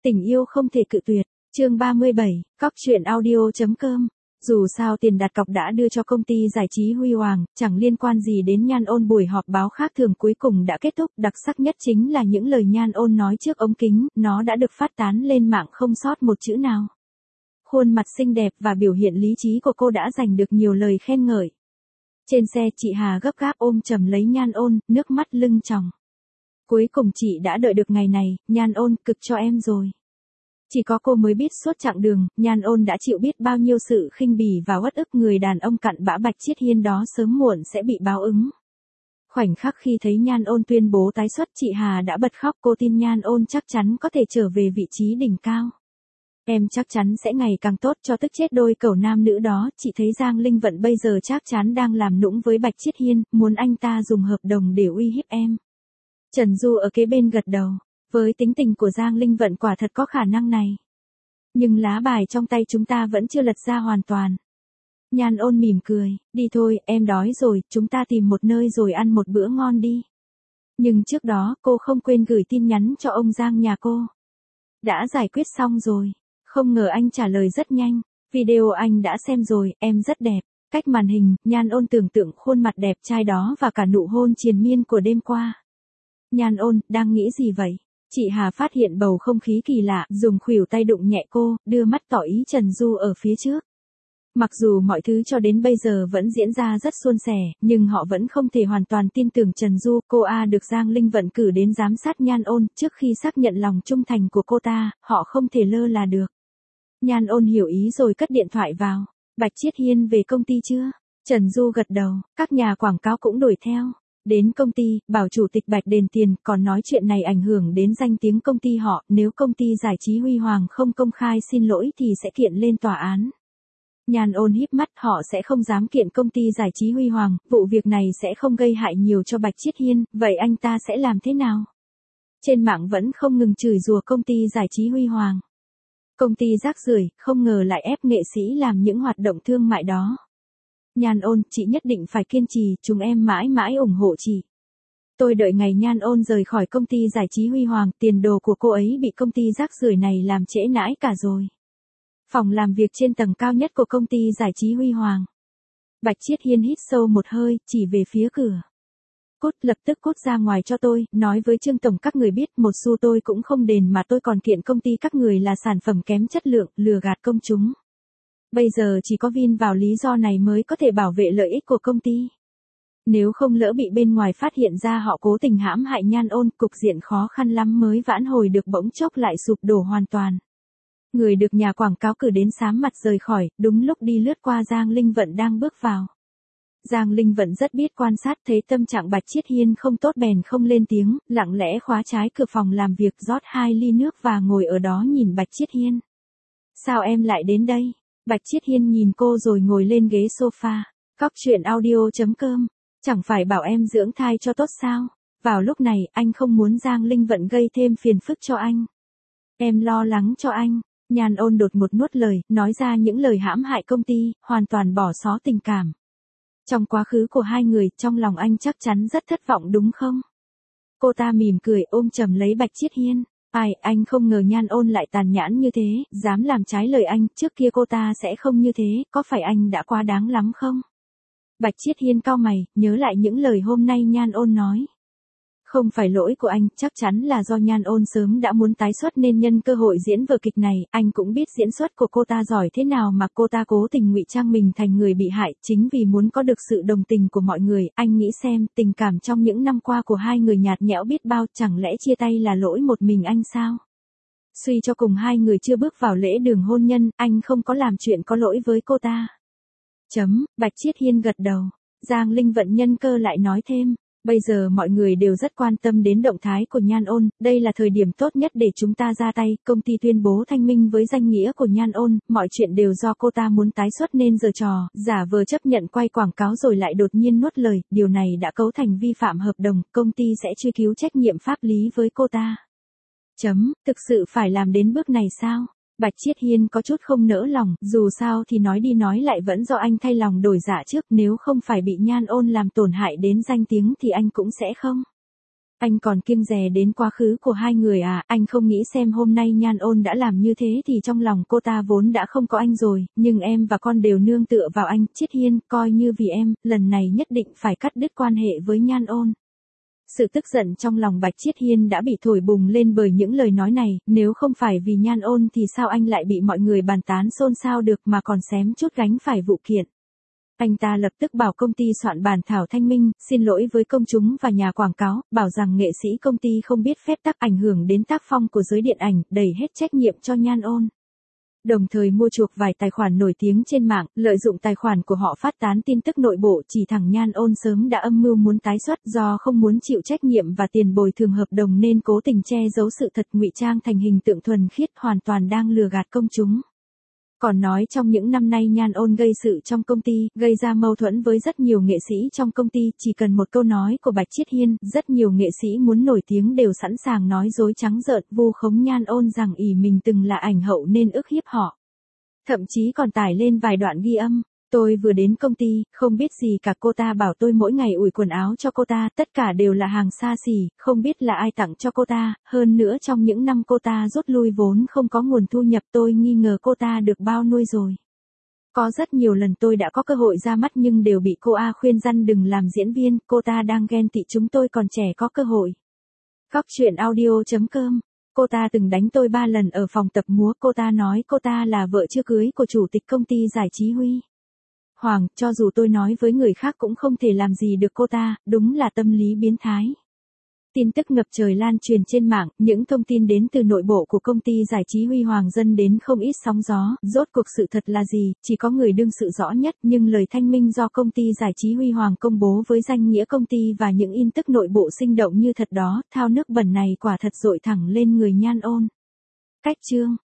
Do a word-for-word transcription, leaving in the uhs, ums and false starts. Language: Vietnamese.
Tình yêu không thể cự tuyệt. Chương ba mươi bảy, cóc truyện audio chấm com. Dù sao tiền đặt cọc đã đưa cho công ty giải trí Huy Hoàng, chẳng liên quan gì đến Nhan Ôn. Buổi họp báo khác thường cuối cùng đã kết thúc, đặc sắc nhất chính là những lời Nhan Ôn nói trước ống kính, nó đã được phát tán lên mạng không sót một chữ nào. Khuôn mặt xinh đẹp và biểu hiện lý trí của cô đã giành được nhiều lời khen ngợi. Trên xe chị Hà gấp gáp ôm chầm lấy Nhan Ôn, nước mắt lưng tròng. Cuối cùng chị đã đợi được ngày này, Nhan Ôn, cực cho em rồi. Chỉ có cô mới biết suốt chặng đường, Nhan Ôn đã chịu biết bao nhiêu sự khinh bỉ và uất ức. Người đàn ông cặn bã Bạch Chiết Hiên đó sớm muộn sẽ bị báo ứng. Khoảnh khắc khi thấy Nhan Ôn tuyên bố tái xuất, chị Hà đã bật khóc. Cô tin Nhan Ôn chắc chắn có thể trở về vị trí đỉnh cao. Em chắc chắn sẽ ngày càng tốt cho tức chết đôi cẩu nam nữ đó. Chị thấy Giang Linh Vận bây giờ chắc chắn đang làm nũng với Bạch Chiết Hiên, muốn anh ta dùng hợp đồng để uy hiếp em. Trần Du ở kế bên gật đầu. Với tính tình của Giang Linh Vận quả thật có khả năng này. Nhưng lá bài trong tay chúng ta vẫn chưa lật ra hoàn toàn. Nhan Ôn mỉm cười, đi thôi, em đói rồi, chúng ta tìm một nơi rồi ăn một bữa ngon đi. Nhưng trước đó cô không quên gửi tin nhắn cho ông Giang nhà cô. Đã giải quyết xong rồi. Không ngờ anh trả lời rất nhanh. Video anh đã xem rồi, em rất đẹp. Cách màn hình, Nhan Ôn tưởng tượng khuôn mặt đẹp trai đó và cả nụ hôn triền miên của đêm qua. Nhan Ôn, đang nghĩ gì vậy? Chị Hà phát hiện bầu không khí kỳ lạ, dùng khuỷu tay đụng nhẹ cô, đưa mắt tỏ ý Trần Du ở phía trước. Mặc dù mọi thứ cho đến bây giờ vẫn diễn ra rất suôn sẻ, nhưng họ vẫn không thể hoàn toàn tin tưởng Trần Du. Cô A được Giang Linh Vận cử đến giám sát Nhan Ôn, trước khi xác nhận lòng trung thành của cô ta, họ không thể lơ là được. Nhan Ôn hiểu ý rồi cất điện thoại vào. Bạch Chiết Hiên về công ty chưa? Trần Du gật đầu, các nhà quảng cáo cũng đuổi theo. Đến công ty, bảo chủ tịch Bạch đền tiền, còn nói chuyện này ảnh hưởng đến danh tiếng công ty họ, nếu công ty giải trí Huy Hoàng không công khai xin lỗi thì sẽ kiện lên tòa án. Nhan Ôn híp mắt, họ sẽ không dám kiện công ty giải trí Huy Hoàng, vụ việc này sẽ không gây hại nhiều cho Bạch Chiết Hiên, vậy anh ta sẽ làm thế nào? Trên mạng vẫn không ngừng chửi rủa công ty giải trí Huy Hoàng. Công ty rác rưởi, không ngờ lại ép nghệ sĩ làm những hoạt động thương mại đó. Nhan Ôn, chị nhất định phải kiên trì, chúng em mãi mãi ủng hộ chị. Tôi đợi ngày Nhan Ôn rời khỏi công ty giải trí Huy Hoàng, tiền đồ của cô ấy bị công ty rác rưởi này làm trễ nải cả rồi. Phòng làm việc trên tầng cao nhất của công ty giải trí Huy Hoàng. Bạch Chiết Hiên hít sâu một hơi, chỉ về phía cửa. Cút, lập tức cút ra ngoài cho tôi, nói với Trương Tổng các người biết, một xu tôi cũng không đền mà tôi còn kiện công ty các người là sản phẩm kém chất lượng, lừa gạt công chúng. Bây giờ chỉ có Vin vào lý do này mới có thể bảo vệ lợi ích của công ty. Nếu không lỡ bị bên ngoài phát hiện ra họ cố tình hãm hại Nhan Ôn, cục diện khó khăn lắm mới vãn hồi được, bỗng chốc lại sụp đổ hoàn toàn. Người được nhà quảng cáo cử đến xám mặt rời khỏi, đúng lúc đi lướt qua Giang Linh Vận đang bước vào. Giang Linh Vận rất biết quan sát, thấy tâm trạng Bạch Chiết Hiên không tốt bèn không lên tiếng, lặng lẽ khóa trái cửa phòng làm việc, rót hai ly nước và ngồi ở đó nhìn Bạch Chiết Hiên. Sao em lại đến đây? Bạch Chiết Hiên nhìn cô rồi ngồi lên ghế sofa. Cóc truyện audio chấm com. Chẳng phải bảo em dưỡng thai cho tốt sao? Vào lúc này, anh không muốn Giang Linh Vận gây thêm phiền phức cho anh. Em lo lắng cho anh. Nhan Ôn đột một nuốt lời, nói ra những lời hãm hại công ty, hoàn toàn bỏ xó tình cảm. Trong quá khứ của hai người, trong lòng anh chắc chắn rất thất vọng đúng không? Cô ta mỉm cười ôm chầm lấy Bạch Chiết Hiên. Ai, anh không ngờ Nhan Ôn lại tàn nhẫn như thế, dám làm trái lời anh, trước kia cô ta sẽ không như thế, có phải anh đã quá đáng lắm không? Bạch Chiết Hiên cau mày, nhớ lại những lời hôm nay Nhan Ôn nói. Không phải lỗi của anh, chắc chắn là do Nhan Ôn sớm đã muốn tái xuất nên nhân cơ hội diễn vở kịch này, anh cũng biết diễn xuất của cô ta giỏi thế nào mà cô ta cố tình ngụy trang mình thành người bị hại, chính vì muốn có được sự đồng tình của mọi người. Anh nghĩ xem, tình cảm trong những năm qua của hai người nhạt nhẽo biết bao, chẳng lẽ chia tay là lỗi một mình anh sao? Suy cho cùng hai người chưa bước vào lễ đường hôn nhân, anh không có làm chuyện có lỗi với cô ta. Chấm, Bạch Chiết Hiên gật đầu. Giang Linh Vận nhân cơ lại nói thêm. Bây giờ mọi người đều rất quan tâm đến động thái của Nhan Ôn, đây là thời điểm tốt nhất để chúng ta ra tay, công ty tuyên bố thanh minh với danh nghĩa của Nhan Ôn, mọi chuyện đều do cô ta muốn tái xuất nên giở trò, giả vờ chấp nhận quay quảng cáo rồi lại đột nhiên nuốt lời, điều này đã cấu thành vi phạm hợp đồng, công ty sẽ truy cứu trách nhiệm pháp lý với cô ta. Chấm, thực sự phải làm đến bước này sao? Bạch Chiết Hiên có chút không nỡ lòng, dù sao thì nói đi nói lại vẫn do anh thay lòng đổi dạ trước, nếu không phải bị Nhan Ôn làm tổn hại đến danh tiếng thì anh cũng sẽ không. Anh còn kiêng dè đến quá khứ của hai người à, anh không nghĩ xem hôm nay Nhan Ôn đã làm như thế thì trong lòng cô ta vốn đã không có anh rồi, nhưng em và con đều nương tựa vào anh, Chiết Hiên, coi như vì em, lần này nhất định phải cắt đứt quan hệ với Nhan Ôn. Sự tức giận trong lòng Bạch Chiết Hiên đã bị thổi bùng lên bởi những lời nói này, nếu không phải vì Nhan Ôn thì sao anh lại bị mọi người bàn tán xôn xao được mà còn xém chút gánh phải vụ kiện. Anh ta lập tức bảo công ty soạn bản thảo thanh minh, xin lỗi với công chúng và nhà quảng cáo, bảo rằng nghệ sĩ công ty không biết phép tắc ảnh hưởng đến tác phong của giới điện ảnh, đẩy hết trách nhiệm cho Nhan Ôn. Đồng thời mua chuộc vài tài khoản nổi tiếng trên mạng, lợi dụng tài khoản của họ phát tán tin tức nội bộ chỉ thẳng Nhan Ôn sớm đã âm mưu muốn tái xuất do không muốn chịu trách nhiệm và tiền bồi thường hợp đồng nên cố tình che giấu sự thật ngụy trang thành hình tượng thuần khiết hoàn toàn đang lừa gạt công chúng. Còn nói trong những năm nay Nhan Ôn gây sự trong công ty, gây ra mâu thuẫn với rất nhiều nghệ sĩ trong công ty, chỉ cần một câu nói của Bạch Chiết Hiên, rất nhiều nghệ sĩ muốn nổi tiếng đều sẵn sàng nói dối trắng trợn vu khống Nhan Ôn rằng ỷ mình từng là ảnh hậu nên ức hiếp họ. Thậm chí còn tải lên vài đoạn ghi âm. Tôi vừa đến công ty, không biết gì cả, cô ta bảo tôi mỗi ngày ủi quần áo cho cô ta, tất cả đều là hàng xa xỉ, không biết là ai tặng cho cô ta, hơn nữa trong những năm cô ta rút lui vốn không có nguồn thu nhập tôi nghi ngờ cô ta được bao nuôi rồi. Có rất nhiều lần tôi đã có cơ hội ra mắt nhưng đều bị cô A khuyên răn đừng làm diễn viên, cô ta đang ghen tị chúng tôi còn trẻ có cơ hội. Cóc truyện audio chấm com. Cô ta từng đánh tôi ba lần ở phòng tập múa, cô ta nói cô ta là vợ chưa cưới của chủ tịch công ty giải trí Huy Hoàng, cho dù tôi nói với người khác cũng không thể làm gì được cô ta, đúng là tâm lý biến thái. Tin tức ngập trời lan truyền trên mạng, những thông tin đến từ nội bộ của công ty giải trí Huy Hoàng dân đến không ít sóng gió, rốt cuộc sự thật là gì, chỉ có người đương sự rõ nhất, nhưng lời thanh minh do công ty giải trí Huy Hoàng công bố với danh nghĩa công ty và những in tức nội bộ sinh động như thật đó, thao nước bẩn này quả thật dội thẳng lên người Nhan Ôn. Cách chương